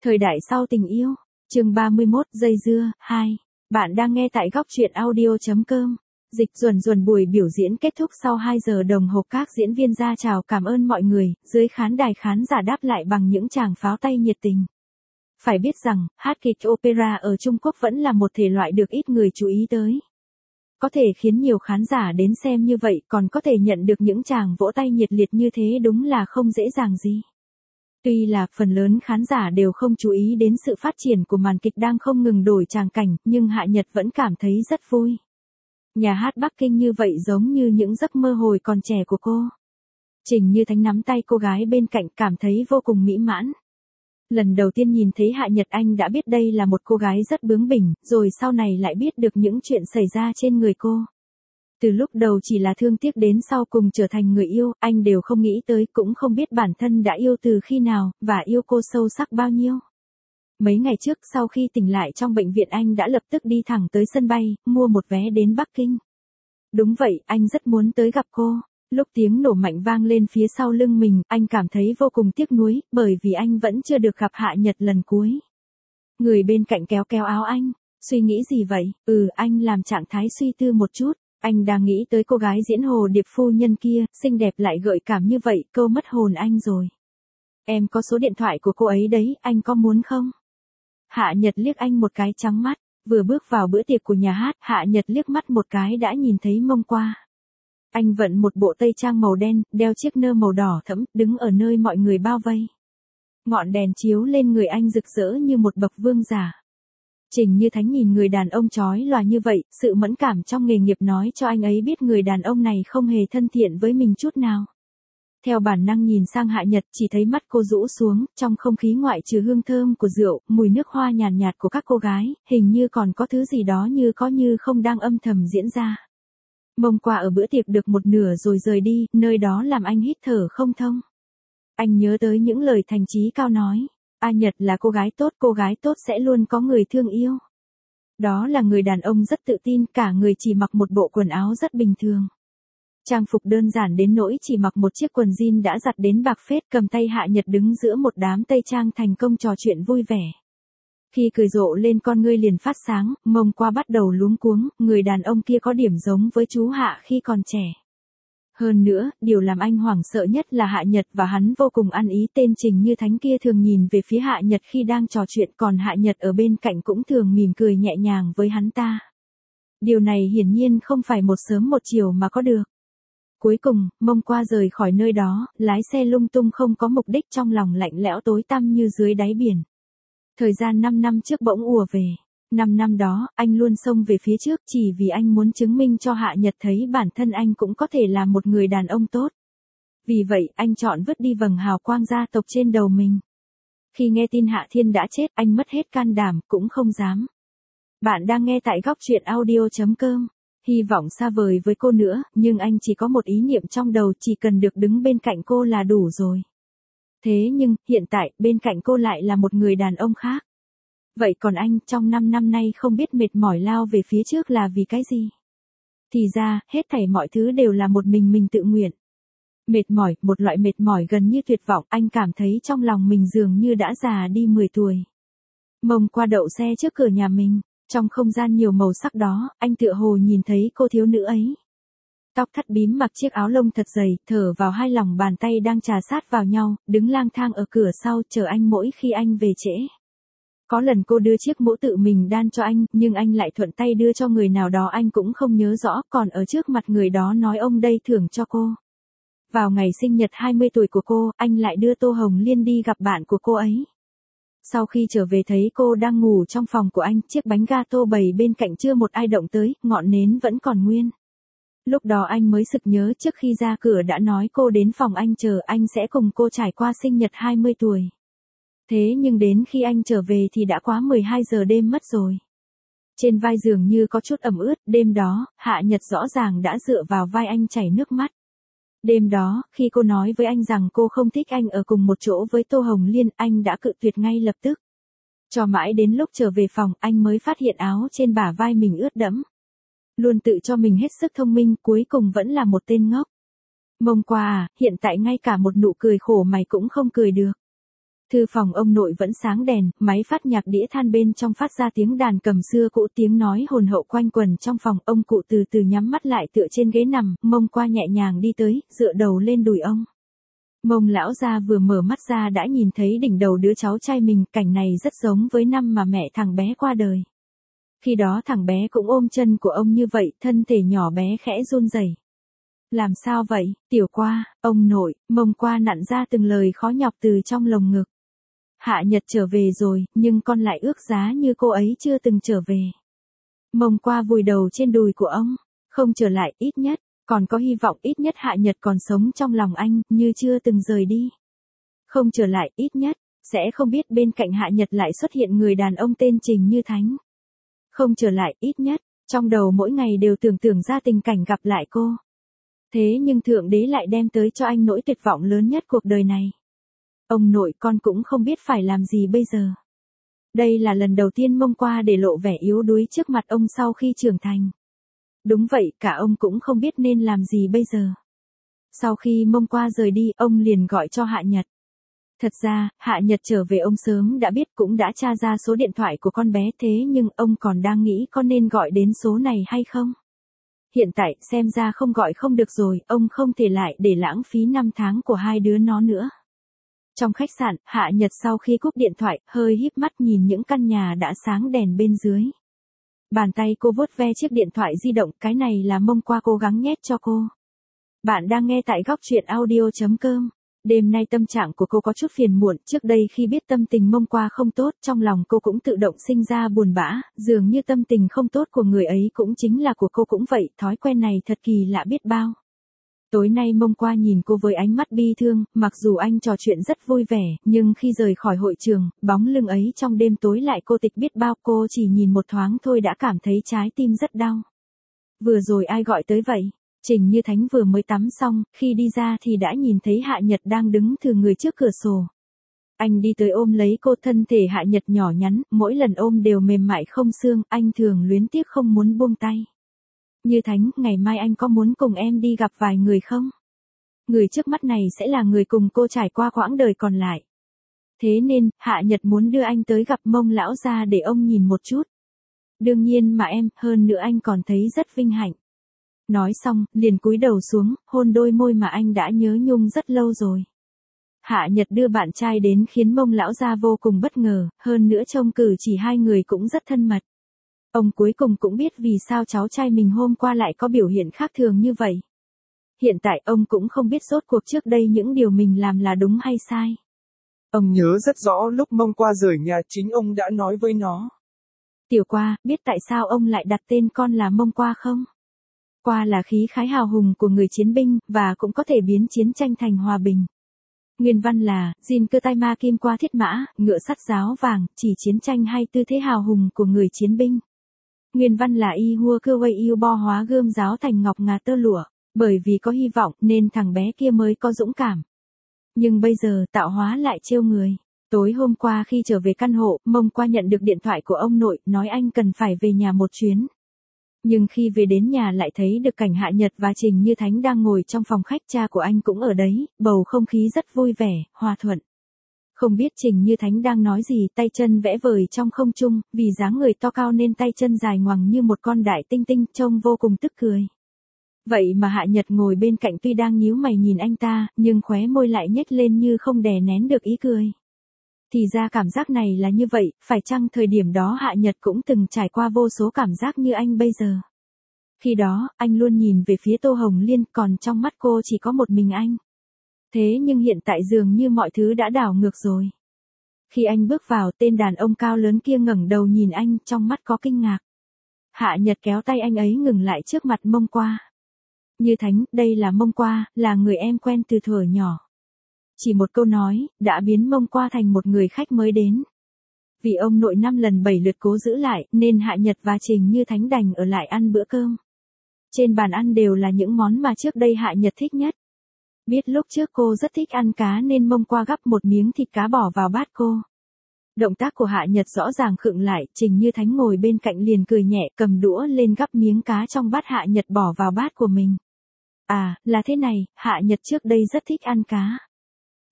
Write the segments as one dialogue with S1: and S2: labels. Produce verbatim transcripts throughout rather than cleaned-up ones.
S1: Thời đại sau tình yêu, chương ba mươi mốt dây dưa, hai. Bạn đang nghe tại góc truyện audio.com. Dịch Duẩn Duẩn buổi biểu diễn kết thúc sau hai giờ đồng hồ, các diễn viên ra chào cảm ơn mọi người, dưới khán đài khán giả đáp lại bằng những tràng pháo tay nhiệt tình. Phải biết rằng, hát kịch opera ở Trung Quốc vẫn là một thể loại được ít người chú ý tới. Có thể khiến nhiều khán giả đến xem như vậy, còn có thể nhận được những tràng vỗ tay nhiệt liệt như thế đúng là không dễ dàng gì. Tuy là phần lớn khán giả đều không chú ý đến sự phát triển của màn kịch đang không ngừng đổi tràng cảnh, nhưng Hạ Nhật vẫn cảm thấy rất vui. Nhà hát Bắc Kinh như vậy giống như những giấc mơ hồi còn trẻ của cô. Trình Như Thánh nắm tay cô gái bên cạnh, cảm thấy vô cùng mỹ mãn. Lần đầu tiên nhìn thấy Hạ Nhật, anh đã biết đây là một cô gái rất bướng bỉnh, rồi sau này lại biết được những chuyện xảy ra trên người cô. Từ lúc đầu chỉ là thương tiếc đến sau cùng trở thành người yêu, anh đều không nghĩ tới, cũng không biết bản thân đã yêu từ khi nào, và yêu cô sâu sắc bao nhiêu. Mấy ngày trước sau khi tỉnh lại trong bệnh viện, anh đã lập tức đi thẳng tới sân bay, mua một vé đến Bắc Kinh. Đúng vậy, anh rất muốn tới gặp cô. Lúc tiếng nổ mạnh vang lên phía sau lưng mình, anh cảm thấy vô cùng tiếc nuối, bởi vì anh vẫn chưa được gặp Hạ Nhật lần cuối. Người bên cạnh kéo kéo áo anh, suy nghĩ gì vậy? Ừ, anh làm trạng thái suy tư một chút. Anh đang nghĩ tới cô gái diễn Hồ Điệp phu nhân kia, xinh đẹp lại gợi cảm như vậy, câu mất hồn anh rồi. Em có số điện thoại của cô ấy đấy, anh có muốn không? Hạ Nhật liếc anh một cái trắng mắt, vừa bước vào bữa tiệc của nhà hát, Hạ Nhật liếc mắt một cái đã nhìn thấy Mông Qua. Anh vận một bộ tây trang màu đen, đeo chiếc nơ màu đỏ thẫm, đứng ở nơi mọi người bao vây. Ngọn đèn chiếu lên người anh rực rỡ như một bậc vương giả. Trình Như Thánh nhìn người đàn ông chói lòa như vậy, sự mẫn cảm trong nghề nghiệp nói cho anh ấy biết người đàn ông này không hề thân thiện với mình chút nào. Theo bản năng nhìn sang Hạ Nhật, chỉ thấy mắt cô rũ xuống, trong không khí ngoại trừ hương thơm của rượu, mùi nước hoa nhàn nhạt, nhạt của các cô gái, hình như còn có thứ gì đó như có như không đang âm thầm diễn ra. Mông Qua ở bữa tiệc được một nửa rồi rời đi, nơi đó làm anh hít thở không thông. Anh nhớ tới những lời Thành Chí Cao nói. A Nhật là cô gái tốt, cô gái tốt sẽ luôn có người thương yêu. Đó là người đàn ông rất tự tin, cả người chỉ mặc một bộ quần áo rất bình thường. Trang phục đơn giản đến nỗi chỉ mặc một chiếc quần jean đã giặt đến bạc phết, cầm tay Hạ Nhật đứng giữa một đám tây trang thành công trò chuyện vui vẻ. Khi cười rộ lên con ngươi liền phát sáng, Mông Qua bắt đầu luống cuống, người đàn ông kia có điểm giống với chú Hạ khi còn trẻ. Hơn nữa, điều làm anh hoảng sợ nhất là Hạ Nhật và hắn vô cùng ăn ý, tên Trình Như Thánh kia thường nhìn về phía Hạ Nhật khi đang trò chuyện, còn Hạ Nhật ở bên cạnh cũng thường mỉm cười nhẹ nhàng với hắn ta. Điều này hiển nhiên không phải một sớm một chiều mà có được. Cuối cùng, Mông Qua rời khỏi nơi đó, lái xe lung tung không có mục đích, trong lòng lạnh lẽo tối tăm như dưới đáy biển. Thời gian năm năm trước bỗng ùa về. Năm năm đó, anh luôn xông về phía trước chỉ vì anh muốn chứng minh cho Hạ Nhật thấy bản thân anh cũng có thể là một người đàn ông tốt. Vì vậy, anh chọn vứt đi vầng hào quang gia tộc trên đầu mình. Khi nghe tin Hạ Thiên đã chết, anh mất hết can đảm, cũng không dám. Bạn đang nghe tại góc truyện audio.com. Hy vọng xa vời với cô nữa, nhưng anh chỉ có một ý niệm trong đầu, chỉ cần được đứng bên cạnh cô là đủ rồi. Thế nhưng, hiện tại, bên cạnh cô lại là một người đàn ông khác. Vậy còn anh, trong năm năm nay không biết mệt mỏi lao về phía trước là vì cái gì? Thì ra, hết thảy mọi thứ đều là một mình mình tự nguyện. Mệt mỏi, một loại mệt mỏi gần như tuyệt vọng, anh cảm thấy trong lòng mình dường như đã già đi mười tuổi. Mông Qua đậu xe trước cửa nhà mình, trong không gian nhiều màu sắc đó, anh tựa hồ nhìn thấy cô thiếu nữ ấy. Tóc thắt bím, mặc chiếc áo lông thật dày, thở vào hai lòng bàn tay đang chà sát vào nhau, đứng lang thang ở cửa sau chờ anh mỗi khi anh về trễ. Có lần cô đưa chiếc mũ tự mình đan cho anh, nhưng anh lại thuận tay đưa cho người nào đó anh cũng không nhớ rõ, còn ở trước mặt người đó nói ông đây thưởng cho cô. Vào ngày sinh nhật hai mươi tuổi của cô, anh lại đưa Tô Hồng Liên đi gặp bạn của cô ấy. Sau khi trở về thấy cô đang ngủ trong phòng của anh, chiếc bánh gato bày bên cạnh chưa một ai động tới, ngọn nến vẫn còn nguyên. Lúc đó anh mới sực nhớ trước khi ra cửa đã nói cô đến phòng anh chờ, anh sẽ cùng cô trải qua sinh nhật hai mươi tuổi. Thế nhưng đến khi anh trở về thì đã quá mười hai giờ đêm mất rồi. Trên vai dường như có chút ẩm ướt, đêm đó, Hạ Nhật rõ ràng đã dựa vào vai anh chảy nước mắt. Đêm đó, khi cô nói với anh rằng cô không thích anh ở cùng một chỗ với Tô Hồng Liên, anh đã cự tuyệt ngay lập tức. Cho mãi đến lúc trở về phòng, anh mới phát hiện áo trên bả vai mình ướt đẫm. Luôn tự cho mình hết sức thông minh, cuối cùng vẫn là một tên ngốc. Mông Qua à, hiện tại ngay cả một nụ cười khổ mày cũng không cười được. Thư phòng ông nội vẫn sáng đèn, máy phát nhạc đĩa than bên trong phát ra tiếng đàn cầm xưa cũ, tiếng nói hồn hậu quanh quần trong phòng. Ông cụ từ từ nhắm mắt lại tựa trên ghế nằm, Mông Qua nhẹ nhàng đi tới, dựa đầu lên đùi ông. Mông lão gia vừa mở mắt ra đã nhìn thấy đỉnh đầu đứa cháu trai mình, cảnh này rất giống với năm mà mẹ thằng bé qua đời. Khi đó thằng bé cũng ôm chân của ông như vậy, thân thể nhỏ bé khẽ run rẩy. Làm sao vậy, Tiểu Qua, ông nội? Mông Qua nặn ra từng lời khó nhọc từ trong lồng ngực. Hạ Nhật trở về rồi, nhưng con lại ước giá như cô ấy chưa từng trở về. Mông Qua vùi đầu trên đùi của ông. Không trở lại, ít nhất, còn có hy vọng, ít nhất Hạ Nhật còn sống trong lòng anh, như chưa từng rời đi. Không trở lại, ít nhất, sẽ không biết bên cạnh Hạ Nhật lại xuất hiện người đàn ông tên Trình Như Thánh. Không trở lại, ít nhất, trong đầu mỗi ngày đều tưởng tượng ra tình cảnh gặp lại cô. Thế nhưng Thượng Đế lại đem tới cho anh nỗi tuyệt vọng lớn nhất cuộc đời này. Ông nội, con cũng không biết phải làm gì bây giờ. Đây là lần đầu tiên Mông Qua để lộ vẻ yếu đuối trước mặt ông sau khi trưởng thành. Đúng vậy, cả ông cũng không biết nên làm gì bây giờ. Sau khi Mông Qua rời đi, ông liền gọi cho Hạ Nhật. Thật ra, Hạ Nhật trở về ông sớm đã biết, cũng đã tra ra số điện thoại của con bé, thế nhưng ông còn đang nghĩ có nên gọi đến số này hay không. Hiện tại, xem ra không gọi không được rồi, ông không thể lại để lãng phí năm tháng của hai đứa nó nữa. Trong khách sạn, Hạ Nhật sau khi cúp điện thoại, hơi híp mắt nhìn những căn nhà đã sáng đèn bên dưới. Bàn tay cô vuốt ve chiếc điện thoại di động, cái này là Mông Qua cố gắng nhét cho cô. Bạn đang nghe tại góc truyện audio chấm com. Đêm nay tâm trạng của cô có chút phiền muộn, trước đây khi biết tâm tình Mông Qua không tốt, trong lòng cô cũng tự động sinh ra buồn bã, dường như tâm tình không tốt của người ấy cũng chính là của cô cũng vậy, thói quen này thật kỳ lạ biết bao. Tối nay Mông Qua nhìn cô với ánh mắt bi thương, mặc dù anh trò chuyện rất vui vẻ, nhưng khi rời khỏi hội trường, bóng lưng ấy trong đêm tối lại cô tịch biết bao, cô chỉ nhìn một thoáng thôi đã cảm thấy trái tim rất đau. Vừa rồi ai gọi tới vậy? Trình Như Thánh vừa mới tắm xong, khi đi ra thì đã nhìn thấy Hạ Nhật đang đứng thừa người trước cửa sổ. Anh đi tới ôm lấy cô, thân thể Hạ Nhật nhỏ nhắn, mỗi lần ôm đều mềm mại không xương, anh thường luyến tiếc không muốn buông tay. Như Thánh, ngày mai anh có muốn cùng em đi gặp vài người không? Người trước mắt này sẽ là người cùng cô trải qua quãng đời còn lại. Thế nên, Hạ Nhật muốn đưa anh tới gặp Mông lão gia để ông nhìn một chút. Đương nhiên mà em, hơn nữa anh còn thấy rất vinh hạnh. Nói xong, liền cúi đầu xuống, hôn đôi môi mà anh đã nhớ nhung rất lâu rồi. Hạ Nhật đưa bạn trai đến khiến Mông lão gia vô cùng bất ngờ, hơn nữa trông cử chỉ hai người cũng rất thân mật. Ông cuối cùng cũng biết vì sao cháu trai mình hôm qua lại có biểu hiện khác thường như vậy. Hiện tại ông cũng không biết rốt cuộc trước đây những điều mình làm là đúng hay sai.
S2: Ông nhớ rất rõ lúc Mông Qua rời nhà chính ông đã nói với nó.
S1: Tiểu Qua, biết tại sao ông lại đặt tên con là Mông Qua không? Qua là khí khái hào hùng của người chiến binh, và cũng có thể biến chiến tranh thành hòa bình. Nguyên văn là, Jin cơ tai ma kim qua thiết mã, ngựa sắt giáo vàng, chỉ chiến tranh hay tư thế hào hùng của người chiến binh. Nguyên văn là y hua cơ quay yêu bo hóa gươm giáo thành ngọc ngà tơ lụa, bởi vì có hy vọng nên thằng bé kia mới có dũng cảm. Nhưng bây giờ tạo hóa lại trêu người. Tối hôm qua khi trở về căn hộ, Mông Qua nhận được điện thoại của ông nội, nói anh cần phải về nhà một chuyến. Nhưng khi về đến nhà lại thấy được cảnh Hạ Nhật và Trình Như Thánh đang ngồi trong phòng khách, cha của anh cũng ở đấy, bầu không khí rất vui vẻ, hòa thuận. Không biết Trình Như Thánh đang nói gì, tay chân vẽ vời trong không trung, vì dáng người to cao nên tay chân dài ngoằng như một con đại tinh tinh, trông vô cùng tức cười. Vậy mà Hạ Nhật ngồi bên cạnh tuy đang nhíu mày nhìn anh ta, nhưng khóe môi lại nhếch lên như không đè nén được ý cười. Thì ra cảm giác này là như vậy, phải chăng thời điểm đó Hạ Nhật cũng từng trải qua vô số cảm giác như anh bây giờ. Khi đó, anh luôn nhìn về phía Tô Hồng Liên, còn trong mắt cô chỉ có một mình anh. Thế nhưng hiện tại dường như mọi thứ đã đảo ngược rồi. Khi anh bước vào, tên đàn ông cao lớn kia ngẩng đầu nhìn anh, trong mắt có kinh ngạc. Hạ Nhật kéo tay anh ấy ngừng lại trước mặt Mông Qua. Như Thánh, đây là Mông Qua, là người em quen từ thuở nhỏ. Chỉ một câu nói, đã biến Mông Qua thành một người khách mới đến. Vì ông nội năm lần bảy lượt cố giữ lại, nên Hạ Nhật và Trình Như Thánh đành ở lại ăn bữa cơm. Trên bàn ăn đều là những món mà trước đây Hạ Nhật thích nhất. Biết lúc trước cô rất thích ăn cá nên Mông Qua gắp một miếng thịt cá bỏ vào bát cô. Động tác của Hạ Nhật rõ ràng khựng lại, Trình Như Thánh ngồi bên cạnh liền cười nhẹ, cầm đũa lên gắp miếng cá trong bát Hạ Nhật bỏ vào bát của mình. À, là thế này, Hạ Nhật trước đây rất thích ăn cá.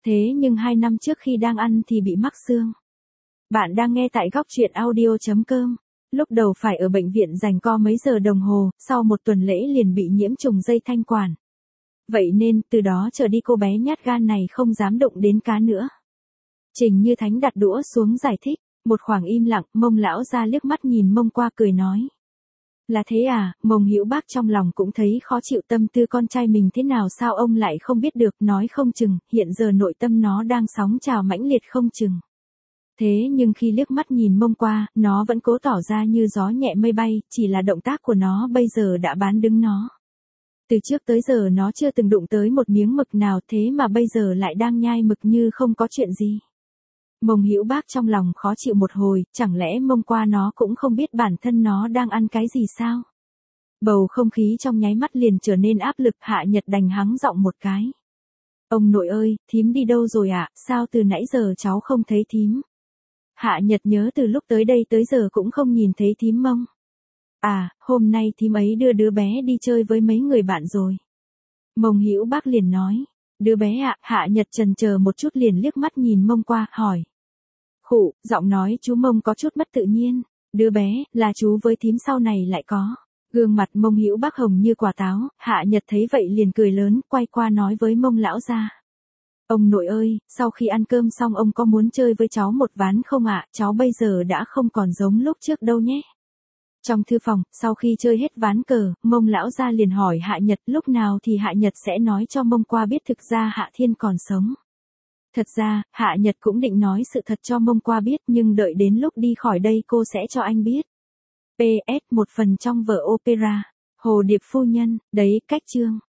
S1: Thế nhưng hai năm trước khi đang ăn thì bị mắc xương. Bạn đang nghe tại góc truyện audio.com. Lúc đầu phải ở bệnh viện giằng co mấy giờ đồng hồ, sau một tuần lễ liền bị nhiễm trùng dây thanh quản. Vậy nên, từ đó trở đi cô bé nhát gan này không dám động đến cá nữa. Trình Như Thánh đặt đũa xuống giải thích, một khoảng im lặng, Mông lão ra liếc mắt nhìn Mông qua cười nói. Là thế à, Mông Hữu Bác trong lòng cũng thấy khó chịu, tâm tư con trai mình thế nào sao ông lại không biết được, nói không chừng, hiện giờ nội tâm nó đang sóng trào mãnh liệt không chừng. Thế nhưng khi liếc mắt nhìn Mông qua, nó vẫn cố tỏ ra như gió nhẹ mây bay, chỉ là động tác của nó bây giờ đã bán đứng nó. Từ trước tới giờ nó chưa từng đụng tới một miếng mực nào, thế mà bây giờ lại đang nhai mực như không có chuyện gì. Mông Hữu Bác trong lòng khó chịu một hồi, chẳng lẽ Mông qua nó cũng không biết bản thân nó đang ăn cái gì sao? Bầu không khí trong nháy mắt liền trở nên áp lực, Hạ Nhật đành hắng giọng một cái. Ông nội ơi, thím đi đâu rồi ạ, à? Sao từ nãy giờ cháu không thấy thím? Hạ Nhật nhớ từ lúc tới đây tới giờ cũng không nhìn thấy thím Mông. À, hôm nay thím ấy đưa đứa bé đi chơi với mấy người bạn rồi. Mông Hữu Bác liền nói. Đứa bé ạ, à? Hạ Nhật chần chờ một chút liền liếc mắt nhìn Mông qua, hỏi. Khụ, giọng nói chú Mông có chút mất tự nhiên. Đứa bé, là chú với thím sau này lại có. Gương mặt Mông Hữu Bác hồng như quả táo, Hạ Nhật thấy vậy liền cười lớn, quay qua nói với Mông lão gia. Ông nội ơi, sau khi ăn cơm xong ông có muốn chơi với cháu một ván không ạ, à? Cháu bây giờ đã không còn giống lúc trước đâu nhé. Trong thư phòng, sau khi chơi hết ván cờ, Mông lão gia liền hỏi Hạ Nhật, lúc nào thì Hạ Nhật sẽ nói cho Mông qua biết thực ra Hạ Thiên còn sống. Thật ra, Hạ Nhật cũng định nói sự thật cho Mông qua biết, nhưng đợi đến lúc đi khỏi đây cô sẽ cho anh biết. pê ét một phần trong vở opera, Hồ Điệp Phu Nhân, đấy, cách chương.